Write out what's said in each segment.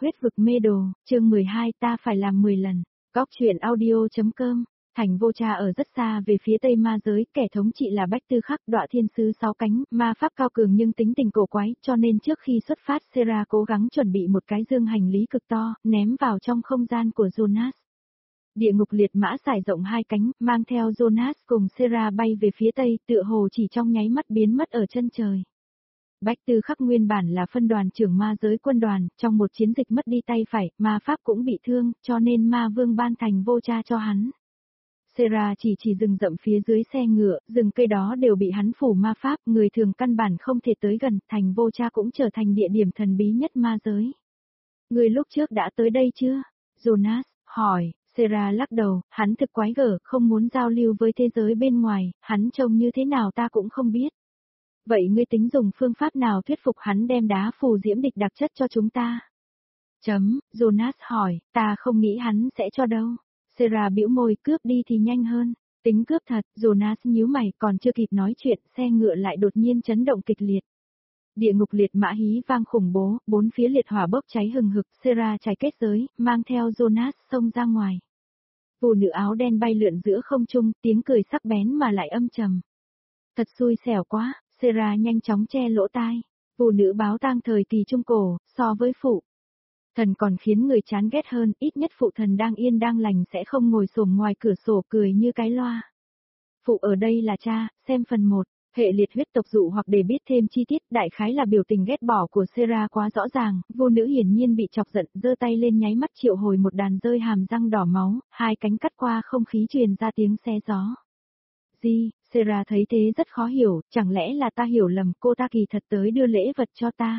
Huyết vực mê đồ, chương 12 ta phải làm 10 lần. Góc truyện audio.com. Thành Vô Cha ở rất xa về phía tây ma giới, kẻ thống trị là Bách Tư Khắc, Đọa Thiên Sứ 6 cánh, ma pháp cao cường nhưng tính tình cổ quái, cho nên trước khi xuất phát Sera cố gắng chuẩn bị một cái dương hành lý cực to, ném vào trong không gian của Jonas. Địa ngục liệt mã sải rộng 2 cánh, mang theo Jonas cùng Sera bay về phía tây, tựa hồ chỉ trong nháy mắt biến mất ở chân trời. Bách Tư Khắc nguyên bản là phân đoàn trưởng ma giới quân đoàn, trong một chiến dịch mất đi tay phải, ma pháp cũng bị thương, cho nên ma vương ban Thành Vô Cha cho hắn. Sera chỉ rừng rậm phía dưới xe ngựa, rừng cây đó đều bị hắn phủ ma pháp, người thường căn bản không thể tới gần, Thành Vô Cha cũng trở thành địa điểm thần bí nhất ma giới. Người lúc trước đã tới đây chưa? Jonas hỏi. Sera lắc đầu, hắn thực quái gở, không muốn giao lưu với thế giới bên ngoài, hắn trông như thế nào ta cũng không biết. Vậy ngươi tính dùng phương pháp nào thuyết phục hắn đem đá phù diễm địch đặc chất cho chúng ta? Jonas hỏi, ta không nghĩ hắn sẽ cho đâu. Sera bĩu môi, cướp đi thì nhanh hơn. Tính cướp thật, Jonas nhíu mày, còn chưa kịp nói chuyện, xe ngựa lại đột nhiên chấn động kịch liệt. Địa ngục liệt mã hí vang khủng bố, bốn phía liệt hỏa bốc cháy hừng hực, Sera trải kết giới, mang theo Jonas xông ra ngoài. Phụ nữ áo đen bay lượn giữa không trung, tiếng cười sắc bén mà lại âm trầm. Thật xui xẻo quá, Sera nhanh chóng che lỗ tai. Phụ nữ báo tang thời kỳ trung cổ, so với phụ thần còn khiến người chán ghét hơn, ít nhất phụ thần đang yên đang lành sẽ không ngồi xổm ngoài cửa sổ cười như cái loa. Phụ ở đây là cha, xem phần 1. Hệ liệt huyết tộc dụ hoặc để biết thêm chi tiết, đại khái là biểu tình ghét bỏ của Sera quá rõ ràng, vô nữ hiển nhiên bị chọc giận, giơ tay lên nháy mắt triệu hồi một đàn rơi hàm răng đỏ máu, hai cánh cắt qua không khí truyền ra tiếng xe gió. Sera thấy thế rất khó hiểu, chẳng lẽ là ta hiểu lầm, cô ta kỳ thật tới đưa lễ vật cho ta.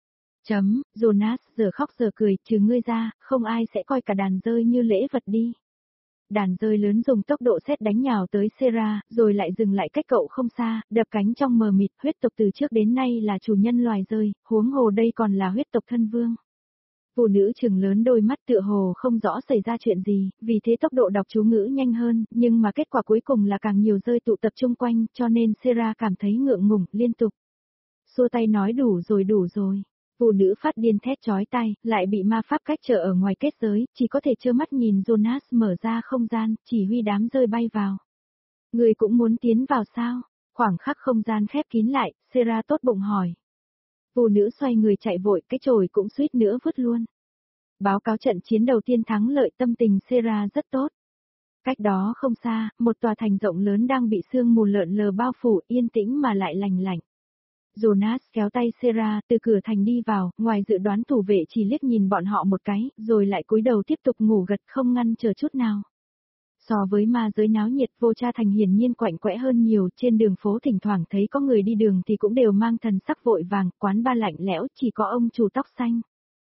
Jonas giờ khóc giờ cười, trừ ngươi ra, không ai sẽ coi cả đàn rơi như lễ vật đi. Đàn rơi lớn dùng tốc độ sét đánh nhào tới Sera, rồi lại dừng lại cách cậu không xa, đập cánh trong mờ mịt, huyết tộc từ trước đến nay là chủ nhân loài rơi, huống hồ đây còn là huyết tộc thân vương. Phụ nữ trừng lớn đôi mắt tựa hồ không rõ xảy ra chuyện gì, vì thế tốc độ đọc chú ngữ nhanh hơn, nhưng mà kết quả cuối cùng là càng nhiều rơi tụ tập chung quanh, cho nên Sera cảm thấy ngượng ngùng, liên tục xua tay nói đủ rồi. Phụ nữ phát điên thét chói tai, lại bị ma pháp cách trở ở ngoài kết giới, chỉ có thể trơ mắt nhìn Jonas mở ra không gian, chỉ huy đám rơi bay vào. Người cũng muốn tiến vào sao? Khoảng khắc không gian khép kín lại, Sera tốt bụng hỏi. Phụ nữ xoay người chạy vội, cái chổi cũng suýt nữa vứt luôn. Báo cáo trận chiến đầu tiên thắng lợi, tâm tình Sera rất tốt. Cách đó không xa, một tòa thành rộng lớn đang bị sương mù lợn lờ bao phủ, yên tĩnh mà lại lành lạnh. Jonas kéo tay Sera từ cửa thành đi vào, ngoài dự đoán thủ vệ chỉ liếc nhìn bọn họ một cái, rồi lại cúi đầu tiếp tục ngủ gật không ngăn trở chút nào. So với ma giới náo nhiệt, Vô Cha thành hiển nhiên quạnh quẽ hơn nhiều, trên đường phố thỉnh thoảng thấy có người đi đường thì cũng đều mang thần sắc vội vàng, quán bar lạnh lẽo, chỉ có ông chủ tóc xanh.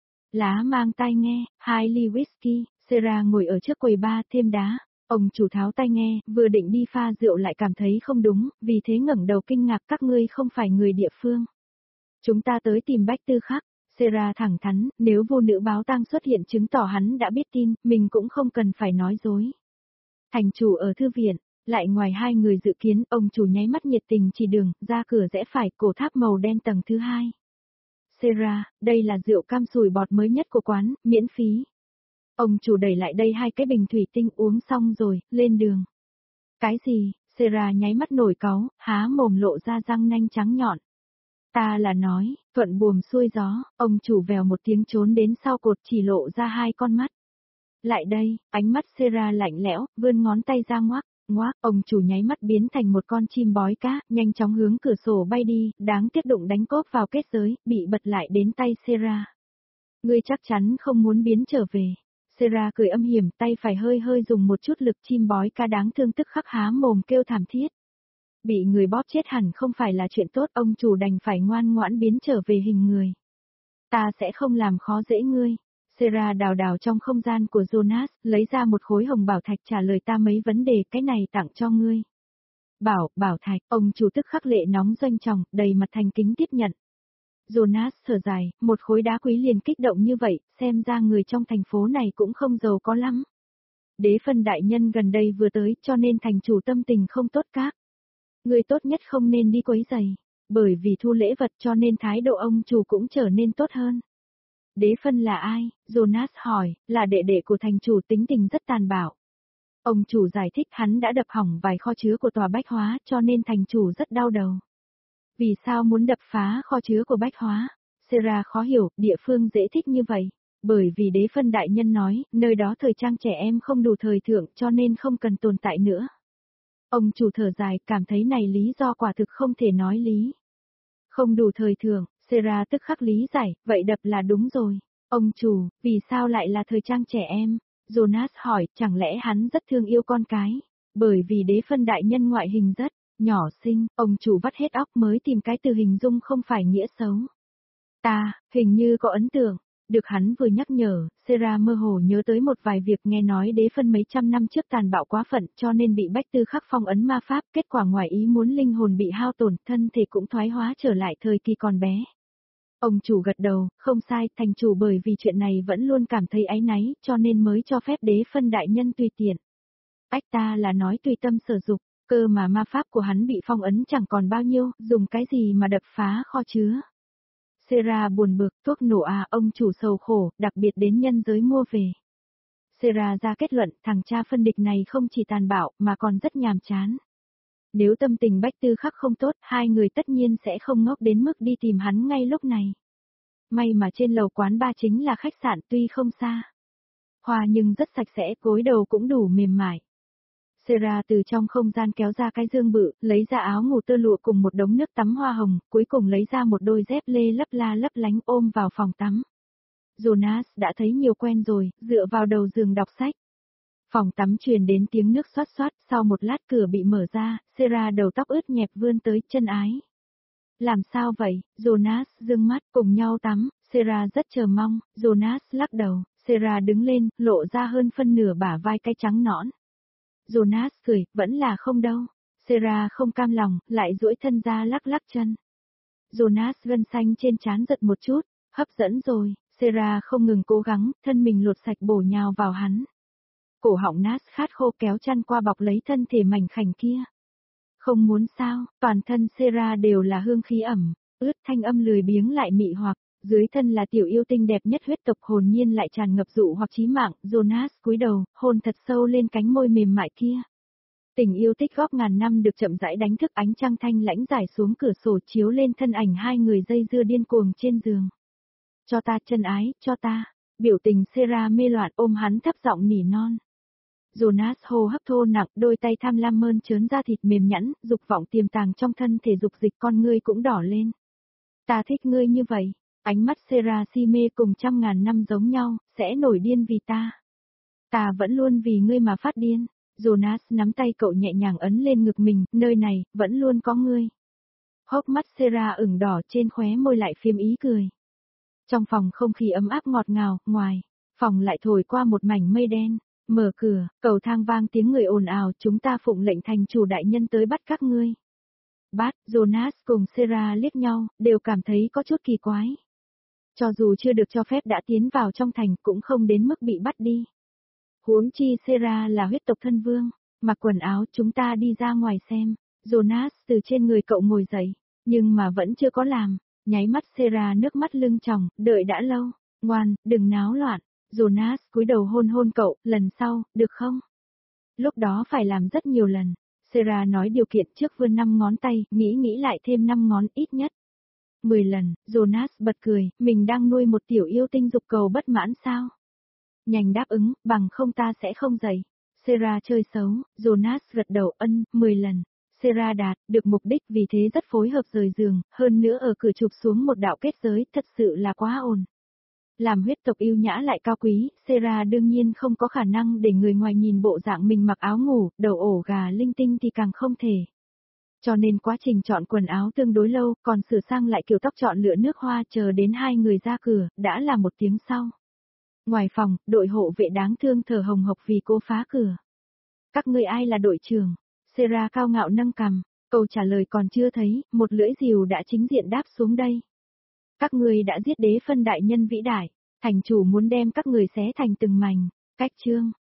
Lá mang tai nghe, 2 ly whisky, Sera ngồi ở trước quầy bar thêm đá. Ông chủ tháo tai nghe, vừa định đi pha rượu lại cảm thấy không đúng, vì thế ngẩng đầu kinh ngạc, các ngươi không phải người địa phương. Chúng ta tới tìm Bách Tư Khắc. Sera thẳng thắn, nếu vô nữ báo tang xuất hiện chứng tỏ hắn đã biết tin, mình cũng không cần phải nói dối. Thành chủ ở thư viện, lại ngoài hai người dự kiến, ông chủ nháy mắt nhiệt tình chỉ đường, ra cửa rẽ phải, cổ tháp màu đen tầng thứ 2. Sera, đây là rượu cam sủi bọt mới nhất của quán, miễn phí. Ông chủ đẩy lại đây 2 cái bình thủy tinh, uống xong rồi, lên đường. Cái gì? Sera nháy mắt nổi cáu, há mồm lộ ra răng nanh trắng nhọn. Ta là nói, thuận buồm xuôi gió, ông chủ vèo một tiếng trốn đến sau cột chỉ lộ ra 2 con mắt. Lại đây, ánh mắt Sera lạnh lẽo, vươn ngón tay ra ngoác, ông chủ nháy mắt biến thành một con chim bói cá, nhanh chóng hướng cửa sổ bay đi, đáng tiếc đụng đánh cốp vào kết giới, bị bật lại đến tay Sera. Ngươi chắc chắn không muốn biến trở về. Sera cười âm hiểm, tay phải hơi dùng một chút lực, chim bói ca đáng thương tức khắc há mồm kêu thảm thiết. Bị người bóp chết hẳn không phải là chuyện tốt, ông chủ đành phải ngoan ngoãn biến trở về hình người. Ta sẽ không làm khó dễ ngươi. Sera đào trong không gian của Jonas, lấy ra một khối hồng bảo thạch trả lời ta mấy vấn đề, cái này tặng cho ngươi. Bảo thạch, ông chủ tức khắc lệ nóng doanh trọng, đầy mặt thành kính tiếp nhận. Jonas thở dài, một khối đá quý liền kích động như vậy, xem ra người trong thành phố này cũng không giàu có lắm. Đế phân đại nhân gần đây vừa tới, cho nên thành chủ tâm tình không tốt các. Người tốt nhất không nên đi quấy rầy, bởi vì thu lễ vật cho nên thái độ ông chủ cũng trở nên tốt hơn. Đế phân là ai? Jonas hỏi, là đệ đệ của thành chủ, tính tình rất tàn bạo. Ông chủ giải thích hắn đã đập hỏng vài kho chứa của tòa bách hóa cho nên thành chủ rất đau đầu. Vì sao muốn đập phá kho chứa của bách hóa? Sarah khó hiểu, địa phương dễ thích như vậy. Bởi vì đế phân đại nhân nói, nơi đó thời trang trẻ em không đủ thời thượng cho nên không cần tồn tại nữa. Ông chủ thở dài, cảm thấy này lý do quả thực không thể nói lý. Không đủ thời thượng, Sarah tức khắc lý giải, vậy đập là đúng rồi. Ông chủ, vì sao lại là thời trang trẻ em? Jonas hỏi, chẳng lẽ hắn rất thương yêu con cái? Bởi vì đế phân đại nhân ngoại hình rất nhỏ xinh, ông chủ vắt hết óc mới tìm cái từ hình dung không phải nghĩa xấu. Ta, hình như có ấn tượng. Được hắn vừa nhắc nhở, Sarah mơ hồ nhớ tới một vài việc, nghe nói đế phân mấy trăm năm trước tàn bạo quá phận cho nên bị Bách Tư Khắc phong ấn ma pháp, kết quả ngoài ý muốn linh hồn bị hao tổn, thân thể cũng thoái hóa trở lại thời kỳ còn bé. Ông chủ gật đầu, không sai, thành chủ bởi vì chuyện này vẫn luôn cảm thấy áy náy, cho nên mới cho phép đế phân đại nhân tùy tiện. Ách, ta là nói tùy tâm sở dục, cơ mà ma pháp của hắn bị phong ấn chẳng còn bao nhiêu, dùng cái gì mà đập phá kho chứa. Sarah buồn bực, thuốc nổ à, ông chủ sầu khổ, đặc biệt đến nhân giới mua về. Sarah ra kết luận, thằng cha phân địch này không chỉ tàn bạo, mà còn rất nhàm chán. Nếu tâm tình Bách Tư Khắc không tốt, hai người tất nhiên sẽ không ngốc đến mức đi tìm hắn ngay lúc này. May mà trên lầu quán ba chính là khách sạn, tuy không xa hoa nhưng rất sạch sẽ, gối đầu cũng đủ mềm mại. Sarah từ trong không gian kéo ra cái dương bự, lấy ra áo ngủ tơ lụa cùng một đống nước tắm hoa hồng, cuối cùng lấy ra một đôi dép lê lấp la lấp lánh ôm vào phòng tắm. Jonas đã thấy nhiều quen rồi, dựa vào đầu giường đọc sách. Phòng tắm truyền đến tiếng nước xoát xoát, sau một lát cửa bị mở ra, Sarah đầu tóc ướt nhẹp vươn tới, chân ái. Làm sao vậy? Jonas dương mắt, cùng nhau tắm, Sarah rất chờ mong, Jonas lắc đầu, Sarah đứng lên, lộ ra hơn phân nửa bả vai cái trắng nõn. Jonas cười, vẫn là không đâu. Sarah không cam lòng, lại duỗi thân ra lắc lắc chân. Jonas gân xanh trên trán giật một chút, hấp dẫn rồi, Sarah không ngừng cố gắng, thân mình lột sạch bổ nhào vào hắn. Cổ họng nát khát khô kéo chăn qua bọc lấy thân thể mảnh khảnh kia. Không muốn sao, toàn thân Sarah đều là hương khí ẩm, ướt, thanh âm lười biếng lại mị hoặc, dưới thân là tiểu yêu tinh đẹp nhất huyết tộc, hồn nhiên lại tràn ngập dụ hoặc chí mạng. Jonas cúi đầu, hôn thật sâu lên cánh môi mềm mại kia. Tình yêu tích góp ngàn năm được chậm rãi đánh thức, ánh trăng thanh lãnh rải xuống cửa sổ chiếu lên thân ảnh hai người dây dưa điên cuồng trên giường. Cho ta chân ái, cho ta. Biểu tình Sarah mê loạn ôm hắn thấp giọng nỉ non. Jonas hô hấp thô nặng, đôi tay tham lam mơn trớn da thịt mềm nhẵn, dục vọng tiềm tàng trong thân thể dục dịch, con ngươi cũng đỏ lên. Ta thích ngươi như vậy. Ánh mắt Sarah si mê cùng trăm ngàn năm giống nhau, sẽ nổi điên vì ta. Ta vẫn luôn vì ngươi mà phát điên. Jonas nắm tay cậu nhẹ nhàng ấn lên ngực mình, nơi này, vẫn luôn có ngươi. Hốc mắt Sarah ửng đỏ, trên khóe môi lại phim ý cười. Trong phòng không khí ấm áp ngọt ngào, ngoài phòng lại thổi qua một mảnh mây đen. Mở cửa, cầu thang vang tiếng người ồn ào, chúng ta phụng lệnh thành chủ đại nhân tới bắt các ngươi. Bắt, Jonas cùng Sarah liếc nhau, đều cảm thấy có chút kỳ quái. Cho dù chưa được cho phép đã tiến vào trong thành cũng không đến mức bị bắt đi. Huống chi Sarah là huyết tộc thân vương, mặc quần áo, chúng ta đi ra ngoài xem. Jonas từ trên người cậu ngồi dậy, nhưng mà vẫn chưa có làm, nháy mắt Sarah nước mắt lưng tròng, đợi đã lâu, ngoan, đừng náo loạn. Jonas cúi đầu hôn hôn cậu, lần sau, được không? Lúc đó phải làm rất nhiều lần. Sarah nói điều kiện trước, vươn 5 ngón tay, nghĩ lại thêm 5 ngón ít nhất. 10 lần, Jonas bật cười, mình đang nuôi một tiểu yêu tinh dục cầu bất mãn sao? Nhanh đáp ứng, bằng không ta sẽ không dậy. Sarah chơi xấu, Jonas gật đầu, 10 lần. Sarah đạt được mục đích, vì thế rất phối hợp rời giường, hơn nữa ở cửa chụp xuống một đạo kết giới, thật sự là quá ổn. Làm huyết tộc yêu nhã lại cao quý, Sarah đương nhiên không có khả năng để người ngoài nhìn bộ dạng mình mặc áo ngủ, đầu ổ gà linh tinh thì càng không thể. Cho nên quá trình chọn quần áo tương đối lâu, còn sửa sang lại kiểu tóc, chọn lựa nước hoa, chờ đến hai người ra cửa, đã là 1 tiếng sau. Ngoài phòng, đội hộ vệ đáng thương thở hồng hộc vì cô phá cửa. Các ngươi ai là đội trưởng? Sarah cao ngạo nâng cằm, câu trả lời còn chưa thấy, một lưỡi rìu đã chính diện đáp xuống đây. Các ngươi đã giết đế phân đại nhân vĩ đại, thành chủ muốn đem các người xé thành từng mảnh. Cách chương